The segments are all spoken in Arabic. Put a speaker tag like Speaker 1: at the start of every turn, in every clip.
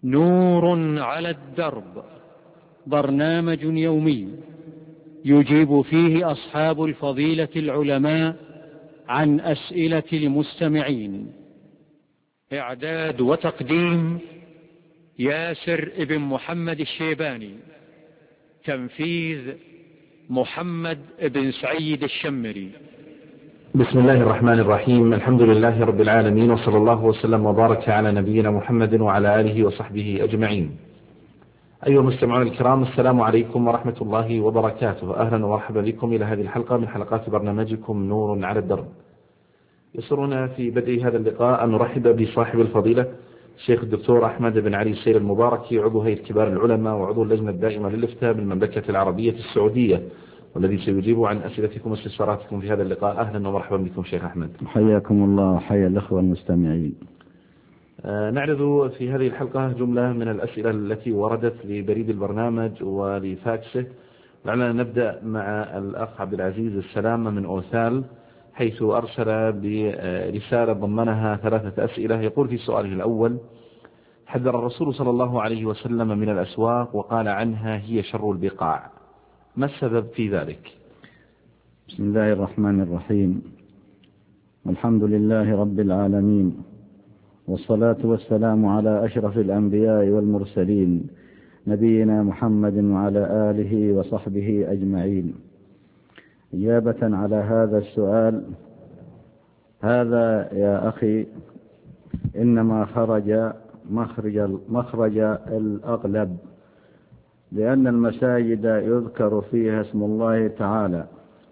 Speaker 1: نور على الدرب، برنامج يومي يجيب فيه أصحاب الفضيلة العلماء عن أسئلة المستمعين. إعداد وتقديم ياسر ابن محمد الشيباني. تنفيذ محمد بن سعيد الشمري.
Speaker 2: بسم الله الرحمن الرحيم. الحمد لله رب العالمين، وصلى الله وسلم وبارك على نبينا محمد وعلى آله وصحبه أجمعين. أيها المستمعون الكرام، السلام عليكم ورحمة الله وبركاته. أهلا ومرحبا بكم إلى هذه الحلقة من حلقات برنامجكم نور على الدرب. يسرنا في بدء هذا اللقاء أن نرحب بصاحب الفضيلة الشيخ الدكتور أحمد بن علي السير المباركي، عضو هيئة كبار العلماء وعضو اللجنة الدائمة للإفتاء بالمملكة العربية السعودية، والذي سيجيب عن أسئلتكم واستفساراتكم في هذا اللقاء. أهلا ومرحبا بكم شيخ أحمد.
Speaker 3: حياكم الله وحيا الأخوة المستمعين.
Speaker 2: نعرض في هذه الحلقة جملة من الأسئلة التي وردت لبريد البرنامج ولفاكسه. لعلنا نبدأ مع الأخ عبد العزيز السلامة من أوثال، حيث أرسل برسالة ضمنها 3 أسئلة. يقول في سؤاله الأول: حذر الرسول صلى الله عليه وسلم من الأسواق وقال عنها هي شر البقاع، ما السبب في ذلك؟
Speaker 3: بسم الله الرحمن الرحيم. الحمد لله رب العالمين، والصلاة والسلام على أشرف الأنبياء والمرسلين، نبينا محمد وعلى آله وصحبه أجمعين. إجابة على هذا السؤال، هذا يا أخي إنما خرج مخرج الأغلب، لأن المساجد يذكر فيها اسم الله تعالى،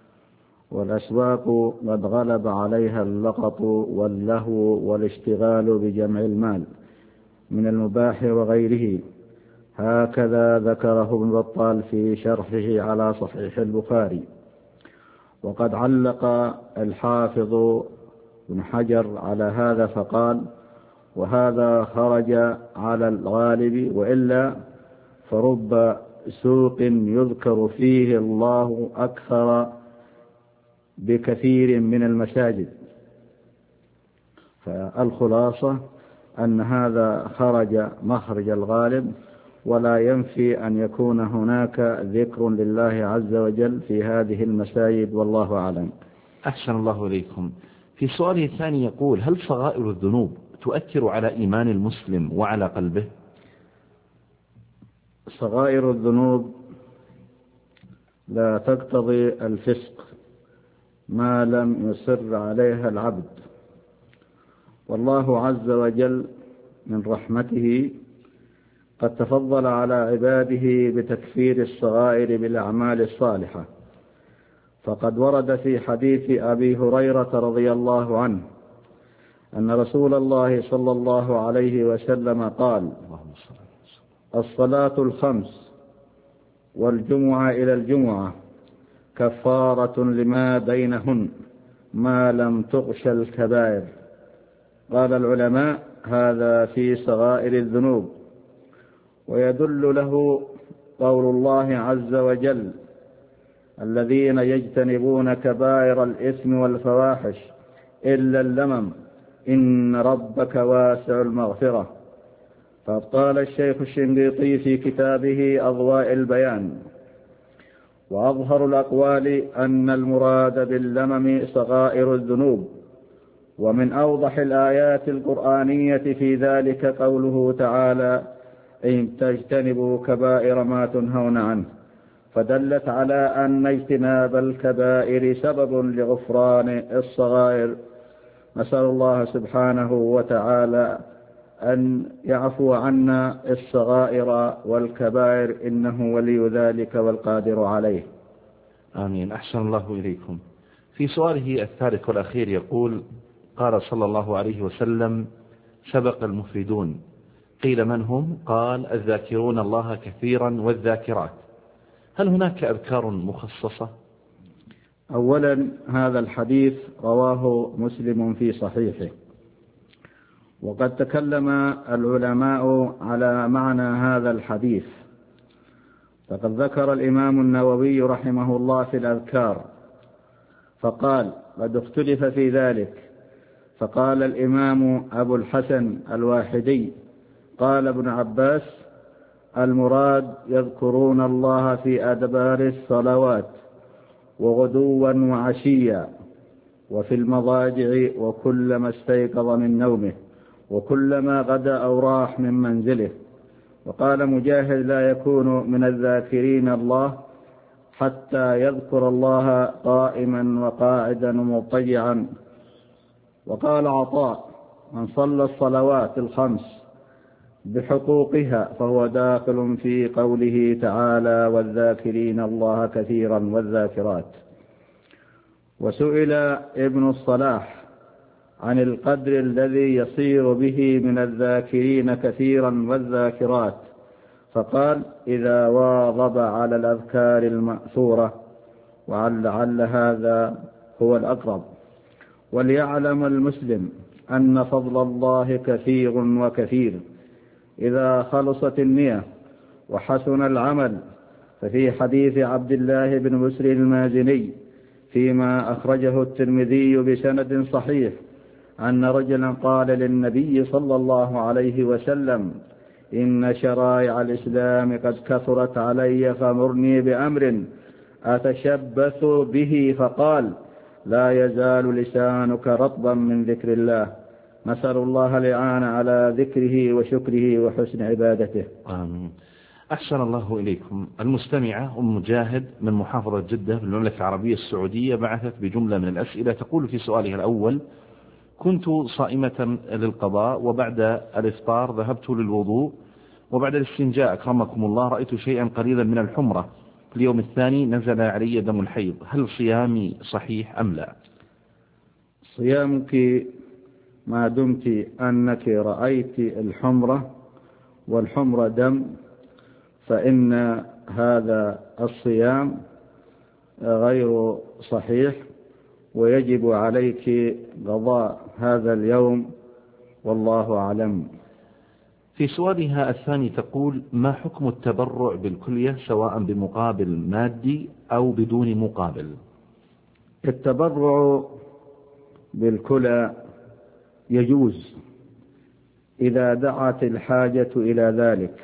Speaker 3: والأسواق قد غلب عليها اللقط واللهو والاشتغال بجمع المال من المباح وغيره. هكذا ذكره ابن بطال في شرحه على صحيح البخاري. وقد علق الحافظ بن حجر على هذا فقال: وهذا خرج على الغالب، وإلا فرب سوق يذكر فيه الله أكثر بكثير من المساجد. فالخلاصة أن هذا خرج مخرج الغالب، ولا ينفي أن يكون هناك ذكر لله عز وجل في هذه المساجد، والله أعلم.
Speaker 2: أحسن الله إليكم. في سؤاله الثاني يقول: هل صغائر الذنوب تؤثر على إيمان المسلم وعلى قلبه؟
Speaker 3: صغائر الذنوب لا تقتضي الفسق ما لم يصر عليها العبد، والله عز وجل من رحمته قد تفضل على عباده بتكفير الصغائر بالأعمال الصالحة. فقد ورد في حديث أبي هريرة رضي الله عنه أن رسول الله صلى الله عليه وسلم قال: الصلاة الخمس والجمعة إلى الجمعة كفارة لما بينهن ما لم تغش الكبائر. قال العلماء: هذا في صغائر الذنوب. ويدل له قول الله عز وجل: الذين يجتنبون كبائر الإثم والفواحش إلا اللمم إن ربك واسع المغفرة. فقال الشيخ الشنقيطي في كتابه أضواء البيان: وأظهر الأقوال أن المراد باللمم صغائر الذنوب. ومن أوضح الآيات القرآنية في ذلك قوله تعالى: إن تجتنبوا كبائر ما تنهون عنه، فدلت على أن اجتناب الكبائر سبب لغفران الصغائر. نسأل الله سبحانه وتعالى أن يعفو عنا الصغائر والكبائر، إنه ولي ذلك والقادر عليه.
Speaker 2: آمين. أحسن الله إليكم. في سؤاله الثالث والأخير يقول: قال صلى الله عليه وسلم: سبق المفردون. قيل: من هم؟ قال: الذاكرون الله كثيرا والذاكرات. هل هناك أذكار مخصصة؟
Speaker 3: أولا، هذا الحديث رواه مسلم في صحيحه، وقد تكلم العلماء على معنى هذا الحديث. فقد ذكر الإمام النووي رحمه الله في الأذكار فقال: قد اختلف في ذلك. فقال الإمام أبو الحسن الواحدي: قال ابن عباس: المراد يذكرون الله في أدبار الصلوات وغدوا وعشيا وفي المضاجع وكلما استيقظ من نومه وكلما غدا أو راح من منزله. وقال مجاهد: لا يكون من الذاكرين الله حتى يذكر الله قائما وقاعدا ومضطجعا. وقال عطاء: من صلى الصلوات الخمس بحقوقها فهو داخل في قوله تعالى: والذاكرين الله كثيرا والذاكرات. وسئل ابن الصلاح عن القدر الذي يصير به من الذاكرين كثيرا والذاكرات، فقال: إذا واظب على الأذكار المأثورة، ولعل هذا هو الأقرب. وليعلم المسلم أن فضل الله كثير وكثير إذا خلصت النية وحسن العمل. ففي حديث عبد الله بن بسر المازني فيما أخرجه الترمذي بسند صحيح أن رجلا قال للنبي صلى الله عليه وسلم: إن شرائع الإسلام قد كثرت علي فمرني بأمر أتشبث به. فقال: لا يزال لسانك رطبا من ذكر الله. نسأل الله الإعانة على ذكره وشكره وحسن عبادته.
Speaker 2: آمين. أحسن الله إليكم. المستمعة أم مجاهد من محافظة جدة في المملكة العربية السعودية بعثت بجملة من الأسئلة. تقول في سؤالها الأول: كنت صائمة للقضاء، وبعد الإفطار ذهبت للوضوء، وبعد الاستنجاء أكرمكم الله رأيت شيئا قليلا من الحمرة. في اليوم الثاني نزل علي دم الحيض، هل صيامي صحيح أم لا؟
Speaker 3: صيامك ما دمت أنك رأيت الحمرة والحمرة دم، فإن هذا الصيام غير صحيح، ويجب عليك قضاء هذا اليوم، والله أعلم.
Speaker 2: في سؤالها الثاني تقول: ما حكم التبرع بالكلية سواء بمقابل مادي أو بدون مقابل؟
Speaker 3: التبرع بالكلى يجوز إذا دعت الحاجة إلى ذلك،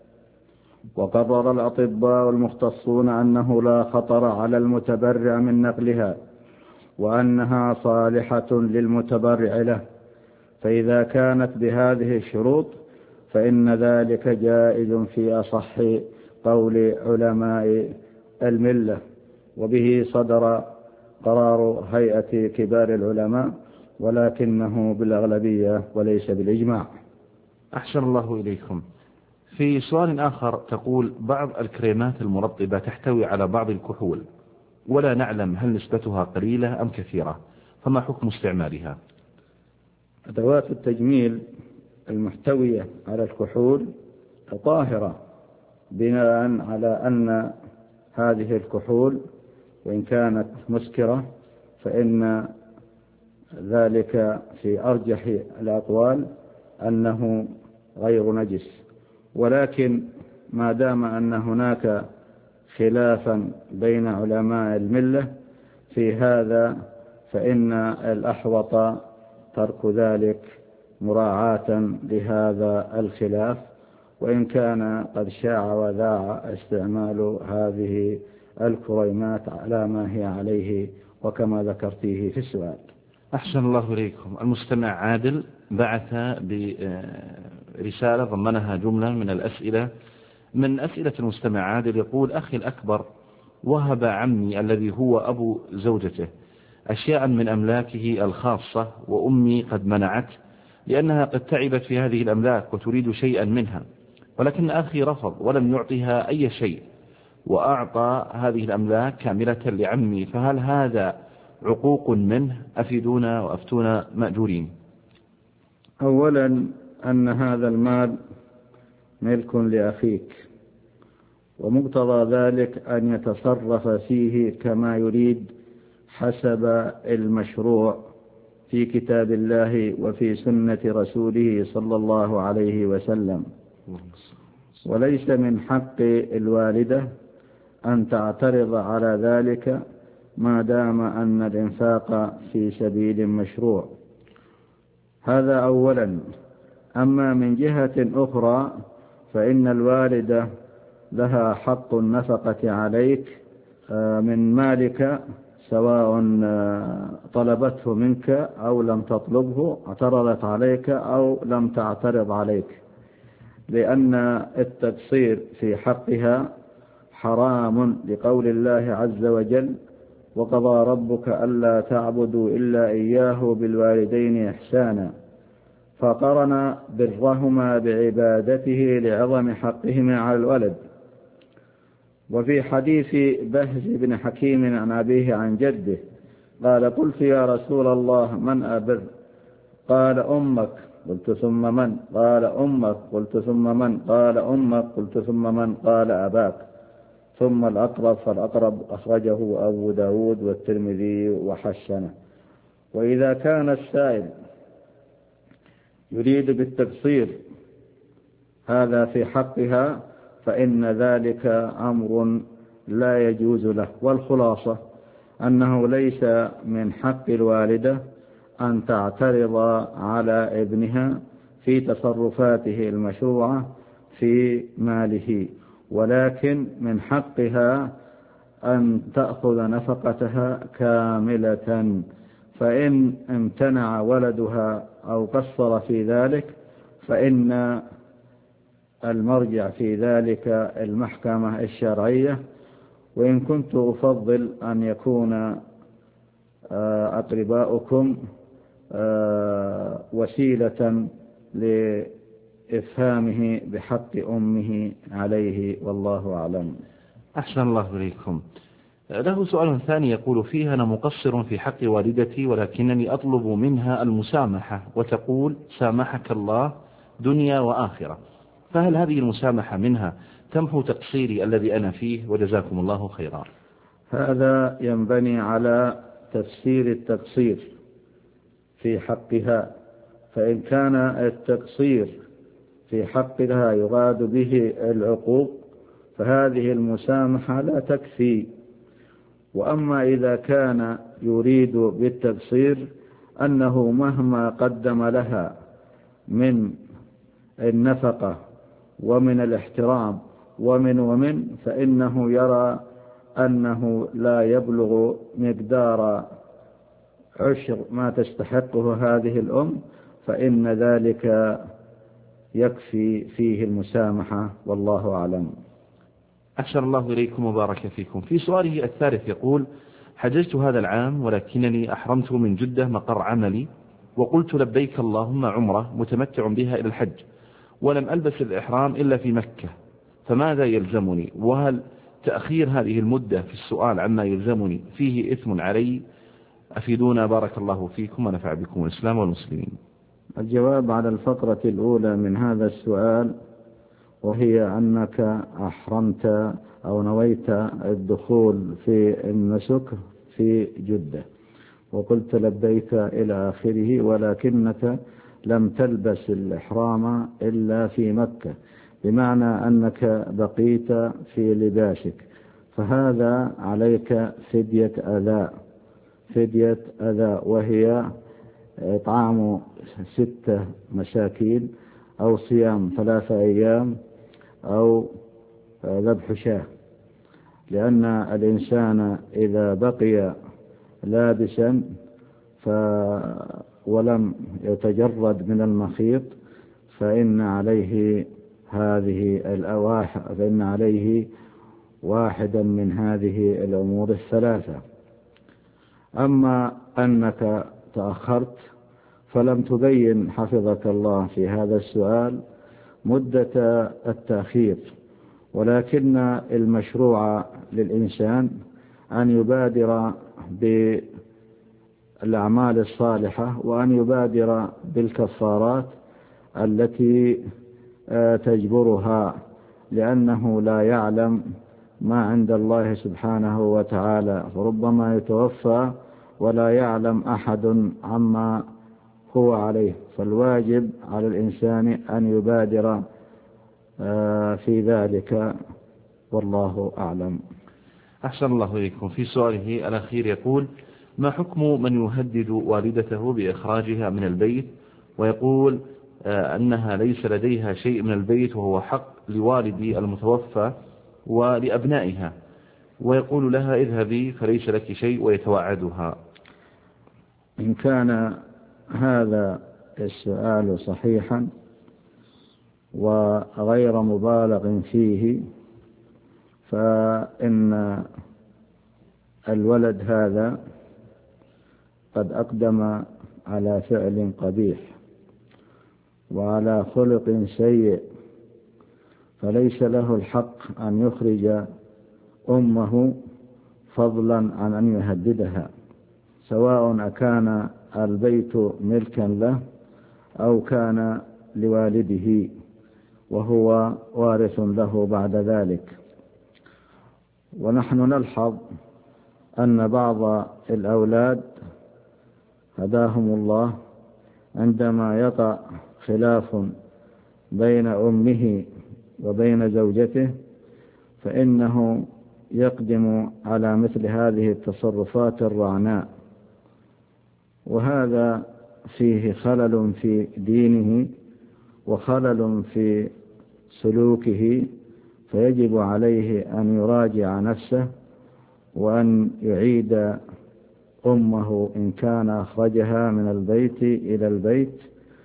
Speaker 3: وقرر الأطباء المختصون أنه لا خطر على المتبرع من نقلها، وأنها صالحة للمتبرع له. فإذا كانت بهذه الشروط فإن ذلك جائز في أصح قول علماء الملة، وبه صدر قرار هيئة كبار العلماء، ولكنه بالأغلبية وليس بالإجماع.
Speaker 2: أحسن الله إليكم. في سؤال آخر تقول: بعض الكريمات المرطبة تحتوي على بعض الكحول، ولا نعلم هل نسبتها قليلة أم كثيرة، فما حكم استعمالها؟
Speaker 3: أدوات التجميل المحتوية على الكحول طاهرة، بناء على أن هذه الكحول وإن كانت مسكرة فإن ذلك في أرجح الأقوال أنه غير نجس. ولكن ما دام أن هناك خلافا بين علماء الملة في هذا، فإن الأحوط ترك ذلك مراعاة لهذا الخلاف، وإن كان قد شاع وذاع استعمال هذه الكريمات على ما هي عليه وكما ذكرتيه في السؤال.
Speaker 2: أحسن الله إليكم. المستمع عادل بعث برسالة ضمنها جملة من الأسئلة. من أسئلة المستمع عادل يقول: أخي الأكبر وهب عمي الذي هو أبو زوجته أشياء من أملاكه الخاصة، وأمي قد منعت لأنها قد تعبت في هذه الأملاك وتريد شيئا منها، ولكن أخي رفض ولم يعطيها أي شيء، وأعطى هذه الأملاك كاملة لعمي، فهل هذا عقوق منه؟ أفيدونا وأفتونا مأجورين.
Speaker 3: أولا أن هذا المال ملك لأخيك، ومقتضى ذلك أن يتصرف فيه كما يريد حسب المشروع في كتاب الله وفي سنة رسوله صلى الله عليه وسلم. وليس من حق الوالدة أن تعترض على ذلك ما دام أن الإنفاق في سبيل مشروع. هذا أولا. أما من جهة أخرى فإن الوالدة لها حق النفقة عليك من مالك، سواء طلبته منك أو لم تطلبه، اعترضت عليك أو لم تعترض عليك، لأن التقصير في حقها حرام لقول الله عز وجل: وقضى ربك ألا تعبدوا إلا إياه بالوالدين إحسانا، فقرن برهما بعبادته لعظم حقهما على الولد. وفي حديث بهز بن حكيم عن أبيه عن جده قال: قلت يا رسول الله من أبر؟ قال: أمك. قلت: ثم من؟ قال: أمك. قلت: ثم من؟ قال: أمك. قلت: ثم من؟ قال: أباك، ثم الأقرب فالأقرب. أخرجه أبو داود والترمذي وحسنه. وإذا كان السائل يريد بالتقصير هذا في حقها فإن ذلك أمر لا يجوز له. والخلاصة أنه ليس من حق الوالدة أن تعترض على ابنها في تصرفاته المشروعة في ماله، ولكن من حقها أن تأخذ نفقتها كاملة. فإن امتنع ولدها أو قصر في ذلك فإن المرجع في ذلك المحكمة الشرعية. وإن كنت أفضل أن يكون أقرباؤكم وسيلة لإفهامه بحق أمه عليه، والله أعلم.
Speaker 2: أحسن الله إليكم. له سؤال ثاني يقول فيه: أنا مقصر في حق والدتي ولكنني أطلب منها المسامحة وتقول سامحك الله دنيا وآخرة، فهل هذه المسامحة منها تمحو تقصيري الذي أنا فيه؟ وجزاكم الله خيرا.
Speaker 3: هذا ينبني على تفسير التقصير في حقها. فإن كان التقصير في حقها يراد به العقوق فهذه المسامحة لا تكفي. وأما إذا كان يريد بالتقصير أنه مهما قدم لها من النفقة ومن الاحترام ومن فإنه يرى أنه لا يبلغ مقدار عشر ما تستحقه هذه الأم، فإن ذلك يكفي فيه المسامحة، والله أعلم.
Speaker 2: أحسن الله إليكم وبارك فيكم. في سؤاله الثالث يقول: حججت هذا العام ولكنني أحرمت من جدة مقر عملي، وقلت لبيك اللهم عمرة متمتع بها إلى الحج، ولم ألبس الإحرام إلا في مكة، فماذا يلزمني؟ وهل تأخير هذه المدة في السؤال عما يلزمني فيه إثم علي؟ أفيدونا بارك الله فيكم ونفع بكم الإسلام والمسلمين.
Speaker 3: الجواب على الفقرة الأولى من هذا السؤال، وهي أنك أحرمت أو نويت الدخول في النسك في جدة وقلت لبيك إلى آخره، ولكنك لم تلبس الإحرام إلا في مكة، بمعنى أنك بقيت في لباسك، فهذا عليك فدية أذى، وهي إطعام 6 مساكين أو صيام 3 أيام أو ذبح شاة. لأن الإنسان إذا بقي لابسا ولم يتجرد من المخيط فإن عليه واحدا من هذه الأمور الثلاثة. أما أنك تأخرت فلم تبين حفظك الله في هذا السؤال مدة التأخير، ولكن المشروع للإنسان أن يبادر بالأعمال الصالحة وأن يبادر بالكفارات التي تجبرها، لأنه لا يعلم ما عند الله سبحانه وتعالى، فربما يتوفى ولا يعلم أحد عما هو عليه، فالواجب على الإنسان أن يبادر في ذلك، والله أعلم.
Speaker 2: أحسن الله إليكم. في سؤاله الأخير يقول: ما حكم من يهدد والدته بإخراجها من البيت ويقول أنها ليس لديها شيء من البيت وهو حق لوالد المتوفى ولأبنائها، ويقول لها اذهبي فليس لك شيء ويتوعدها.
Speaker 3: إن كان هذا السؤال صحيحا وغير مبالغ فيه، فإن الولد هذا قد أقدم على فعل قبيح وعلى خلق سيء، فليس له الحق أن يخرج أمه فضلا عن أن يهددها، سواء أكان البيت ملكا له أو كان لوالده وهو وارث له بعد ذلك. ونحن نلحظ أن بعض الأولاد هداهم الله عندما يقع خلاف بين أمه وبين زوجته فإنه يقدم على مثل هذه التصرفات الرعناء، وهذا فيه خلل في دينه وخلل في سلوكه، فيجب عليه أن يراجع نفسه وأن يعيد أمه إن كان أخرجها من البيت إلى البيت،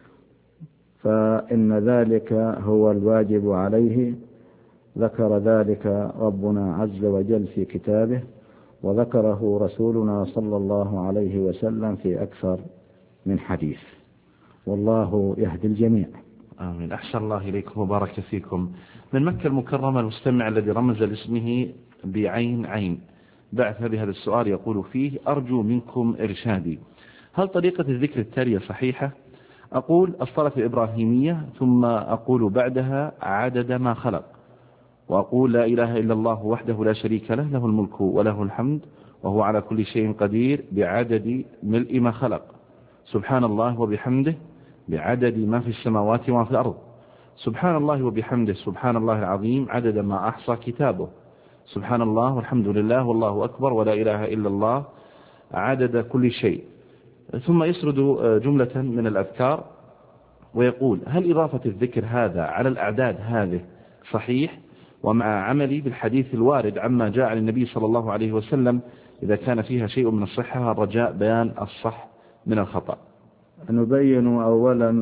Speaker 3: فإن ذلك هو الواجب عليه. ذكر ذلك ربنا عز وجل في كتابه، وذكره رسولنا صلى الله عليه وسلم في أكثر من حديث، والله يهدي الجميع.
Speaker 2: آمين. أحسن الله إليكم وبارك فيكم. من مكة المكرمة المستمع الذي رمز لاسمه بعين عين بعث بهذا السؤال يقول فيه: أرجو منكم إرشادي، هل طريقة الذكر التالية صحيحة؟ أقول الصلاة الإبراهيمية ثم أقول بعدها عدد ما خلق، وأقول لا إله إلا الله وحده لا شريك له، له الملك وله الحمد وهو على كل شيء قدير بعدد ملء ما خلق، سبحان الله وبحمده بعدد ما في السماوات وما في الأرض، سبحان الله وبحمده سبحان الله العظيم عدد ما أحصى كتابه، سبحان الله والحمد لله والله أكبر ولا إله إلا الله عدد كل شيء. ثم يسرد جملة من الأذكار ويقول: هل إضافة الذكر هذا على الأعداد هذه صحيح؟ ومع عملي بالحديث الوارد عما جاء عن النبي صلى الله عليه وسلم إذا كان فيها شيء من الصحة الرجاء بيان الصح من الخطأ.
Speaker 3: نبين أولا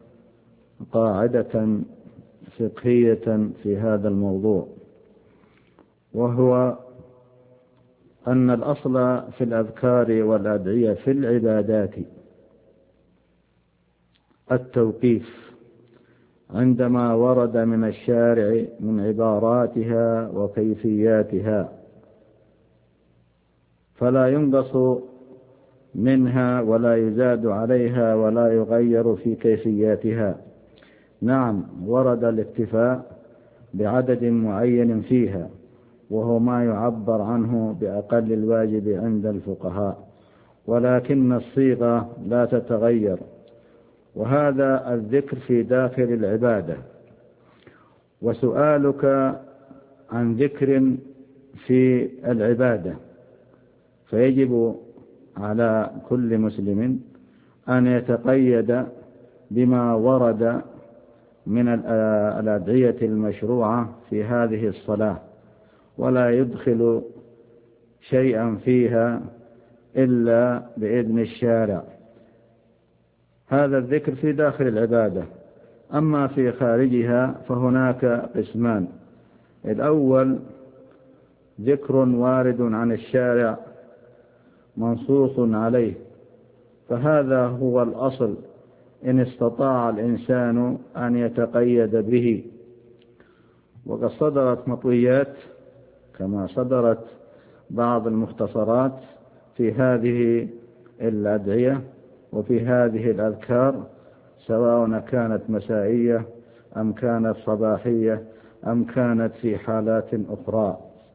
Speaker 3: قاعدة فقهية في هذا الموضوع، وهو أن الأصل في الأذكار والأدعية في العبادات التوقيف عندما ورد من الشارع من عباراتها وكيفياتها، فلا ينقص منها ولا يزاد عليها ولا يغير في كيفياتها. نعم، ورد الاكتفاء بعدد معين فيها، وهو ما يعبر عنه بأقل الواجب عند الفقهاء، ولكن الصيغة لا تتغير، وهذا الذكر في داخل العبادة. وسؤالك عن ذكر في العبادة، فيجب على كل مسلم أن يتقيد بما ورد من الأدعية المشروعة في هذه الصلاة، ولا يدخل شيئا فيها إلا بإذن الشارع. هذا الذكر في داخل العبادة. أما في خارجها فهناك قسمان: الأول ذكر وارد عن الشارع منصوص عليه، فهذا هو الأصل إن استطاع الإنسان أن يتقيد به. وقد صدرت مطويات كما صدرت بعض المختصرات في هذه الأدعية وفي هذه الأذكار، سواء كانت مسائية أم كانت صباحية أم كانت في حالات أخرى.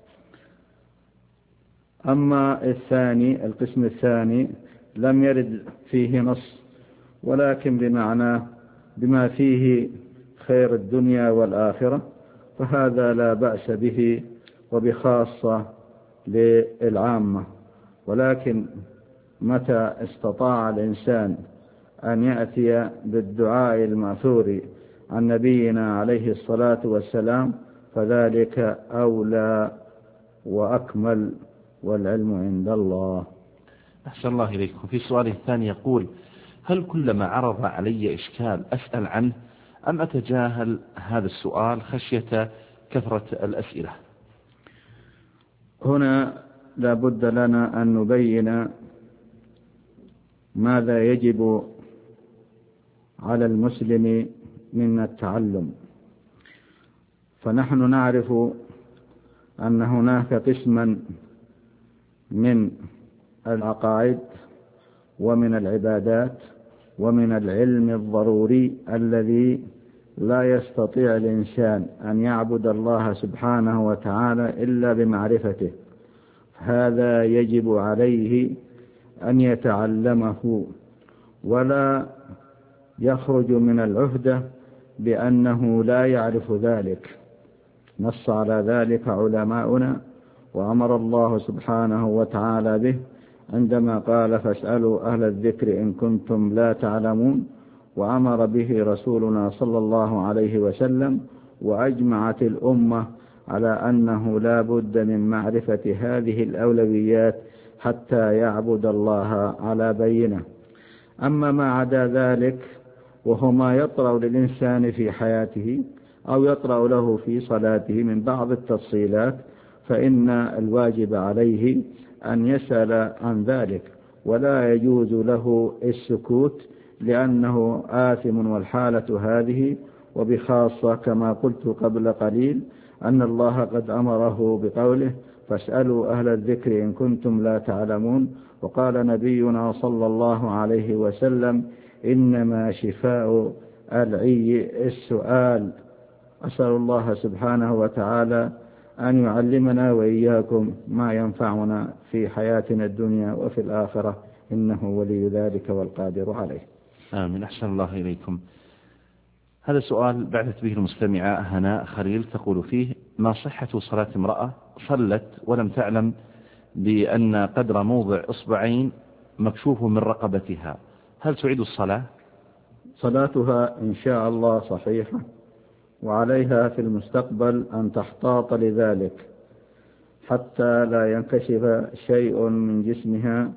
Speaker 3: أما الثاني، القسم الثاني، لم يرد فيه نص، ولكن بمعناه بما فيه خير الدنيا والآخرة، فهذا لا بأس به وبخاصة للعامة. ولكن متى استطاع الإنسان أن يأتي بالدعاء المأثور عن نبينا عليه الصلاة والسلام فذلك أولى وأكمل، والعلم عند الله.
Speaker 2: أحسن الله إليكم. في سؤاله الثاني يقول: هل كلما عرض علي إشكال أسأل عنه أم أتجاهل هذا السؤال خشية كثرة الأسئلة؟
Speaker 3: هنا لا بد لنا أن نبين ماذا يجب على المسلم من التعلم. فنحن نعرف أن هناك قسما من العقائد ومن العبادات ومن العلم الضروري الذي لا يستطيع الإنسان أن يعبد الله سبحانه وتعالى إلا بمعرفته، هذا يجب عليه أن يتعلمه ولا يخرج من العهدة بأنه لا يعرف ذلك. نص على ذلك علماؤنا وأمر الله سبحانه وتعالى به عندما قال: فاسألوا أهل الذكر إن كنتم لا تعلمون، وأمر به رسولنا صلى الله عليه وسلم، وأجمعت الأمة على أنه لا بد من معرفة هذه الأولويات حتى يعبد الله على بينة. أما ما عدا ذلك وهو ما يطرأ للإنسان في حياته أو يطرأ له في صلاته من بعض التفصيلات فإن الواجب عليه أن يسأل عن ذلك، ولا يجوز له السكوت لأنه آثم. والحالة هذه وبخاصة كما قلت قبل قليل أن الله قد أمره بقوله: فاسألوا أهل الذكر إن كنتم لا تعلمون. وقال نبينا صلى الله عليه وسلم: إنما شفاء العي السؤال. أسأل الله سبحانه وتعالى أن يعلمنا وإياكم ما ينفعنا في حياتنا الدنيا وفي الآخرة، إنه ولي ذلك والقادر عليه.
Speaker 2: آمين. أحسن الله إليكم. هذا سؤال بعثت به المستمعة هناء خليل تقول فيه: ما صحة صلاة امرأة صلت ولم تعلم بأن قدر موضع إصبعين مكشوف من رقبتها، هل تعيد الصلاة؟
Speaker 3: صلاتها إن شاء الله صحيحة، وعليها في المستقبل أن تحتاط لذلك حتى لا ينكشف شيء من جسمها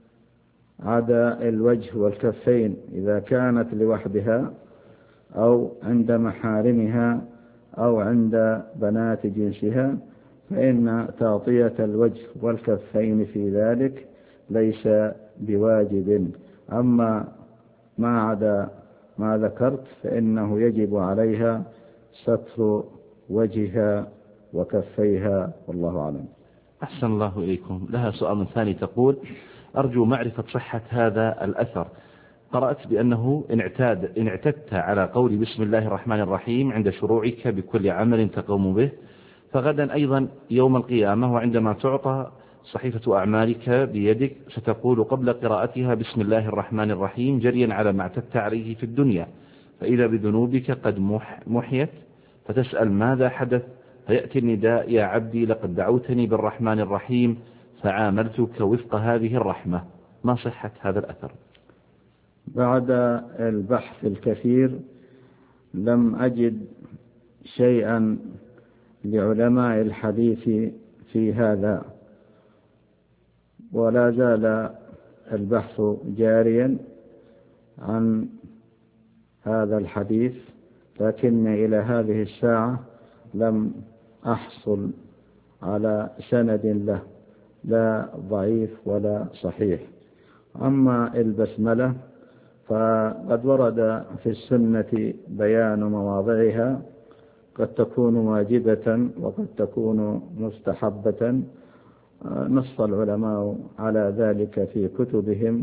Speaker 3: عدا الوجه والكفين إذا كانت لوحدها أو عند محارمها أو عند بنات جنسها، فإن تغطية الوجه والكفين في ذلك ليس بواجب. أما ما عدا ما ذكرت فإنه يجب عليها ستر وجهها وكفيها، والله أعلم.
Speaker 2: أحسن الله إليكم. لها سؤال ثاني تقول: أرجو معرفة صحة هذا الأثر. قرأت بأنه إن اعتدت على قول بسم الله الرحمن الرحيم عند شروعك بكل عمل تقوم به، فغدا أيضا يوم القيامة وعندما تعطى صحيفة أعمالك بيدك ستقول قبل قراءتها بسم الله الرحمن الرحيم جريا على ما اعتدت عليه في الدنيا، فإذا بذنوبك قد محيت فتسأل ماذا حدث، فيأتي النداء: يا عبدي لقد دعوتني بالرحمن الرحيم فعاملتك وفق هذه الرحمة. ما صحة هذا الأثر؟
Speaker 3: بعد البحث الكثير لم أجد شيئا لعلماء الحديث في هذا، ولا زال البحث جاريا عن هذا الحديث، لكن إلى هذه الساعة لم أحصل على سند له، لا ضعيف ولا صحيح. أما البسملة فقد ورد في السنة بيان مواضعها، قد تكون واجبة وقد تكون مستحبة، نص العلماء على ذلك في كتبهم.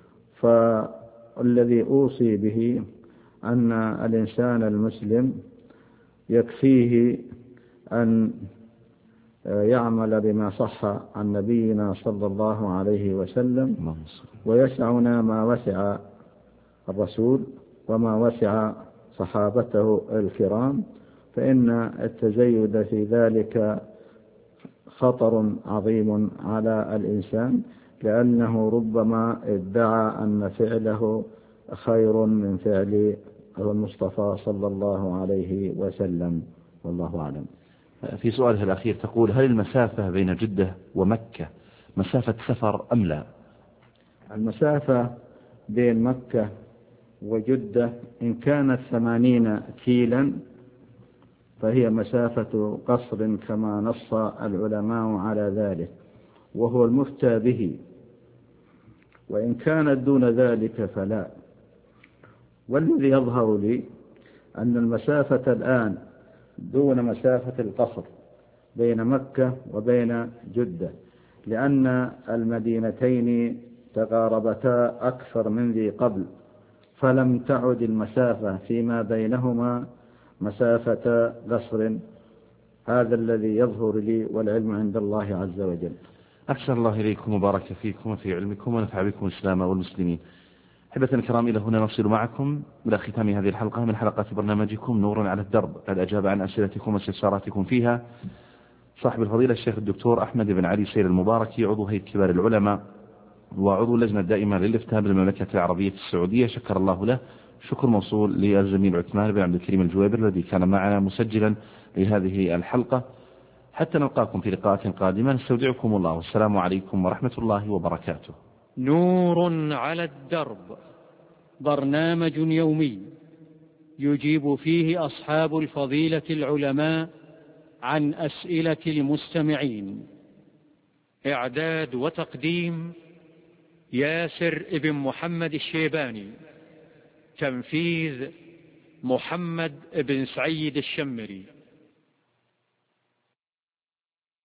Speaker 3: فالذي أوصي به أن الإنسان المسلم يكفيه أن يعمل بما صح عن نبينا صلى الله عليه وسلم، ويسعنا ما وسع الرسول وما وسع صحابته الكرام، فإن التزيد في ذلك خطر عظيم على الإنسان، لأنه ربما ادعى أن فعله خير من فعل المصطفى صلى الله عليه وسلم، والله أعلم.
Speaker 2: في سؤالها الأخير تقول: هل المسافة بين جدة ومكة مسافة سفر أم لا؟
Speaker 3: المسافة بين مكة وجدة إن كانت 80 كيلا فهي مسافة قصر كما نص العلماء على ذلك، وهو المفتى به، وإن كانت دون ذلك فلا. والذي يظهر لي أن المسافة الآن دون مسافة القصر بين مكة وبين جدة، لأن المدينتين تقاربتا أكثر من ذي قبل، فلم تعد المسافة فيما بينهما مسافة قصر. هذا الذي يظهر لي، والعلم عند الله عز وجل.
Speaker 2: أحسن الله إليكم وبارك فيكم وفي علمكم ونفع بكم الإسلام والمسلمين. أحبة الكرام، إلى هنا نصل معكم إلى ختام هذه الحلقة من حلقات برنامجكم نور على الدرب. قد أجاب عن أسئلتكم واستفساراتكم فيها صاحب الفضيلة الشيخ الدكتور أحمد بن علي سير المباركي، عضو هيئة كبار العلماء وعضو اللجنة الدائمة للإفتاء بالمملكة العربية السعودية، شكر الله له. شكر موصول للزميل عثمان بن عبد الكريم الجويبر الذي كان معنا مسجلا لهذه الحلقة. حتى نلقاكم في لقاءات قادمة، نستودعكم الله، والسلام عليكم ورحمة الله وبركاته.
Speaker 1: نور على الدرب، برنامج يومي يجيب فيه أصحاب الفضيلة العلماء عن أسئلة المستمعين. إعداد وتقديم ياسر ابن محمد الشيباني. تنفيذ محمد بن سعيد الشمري.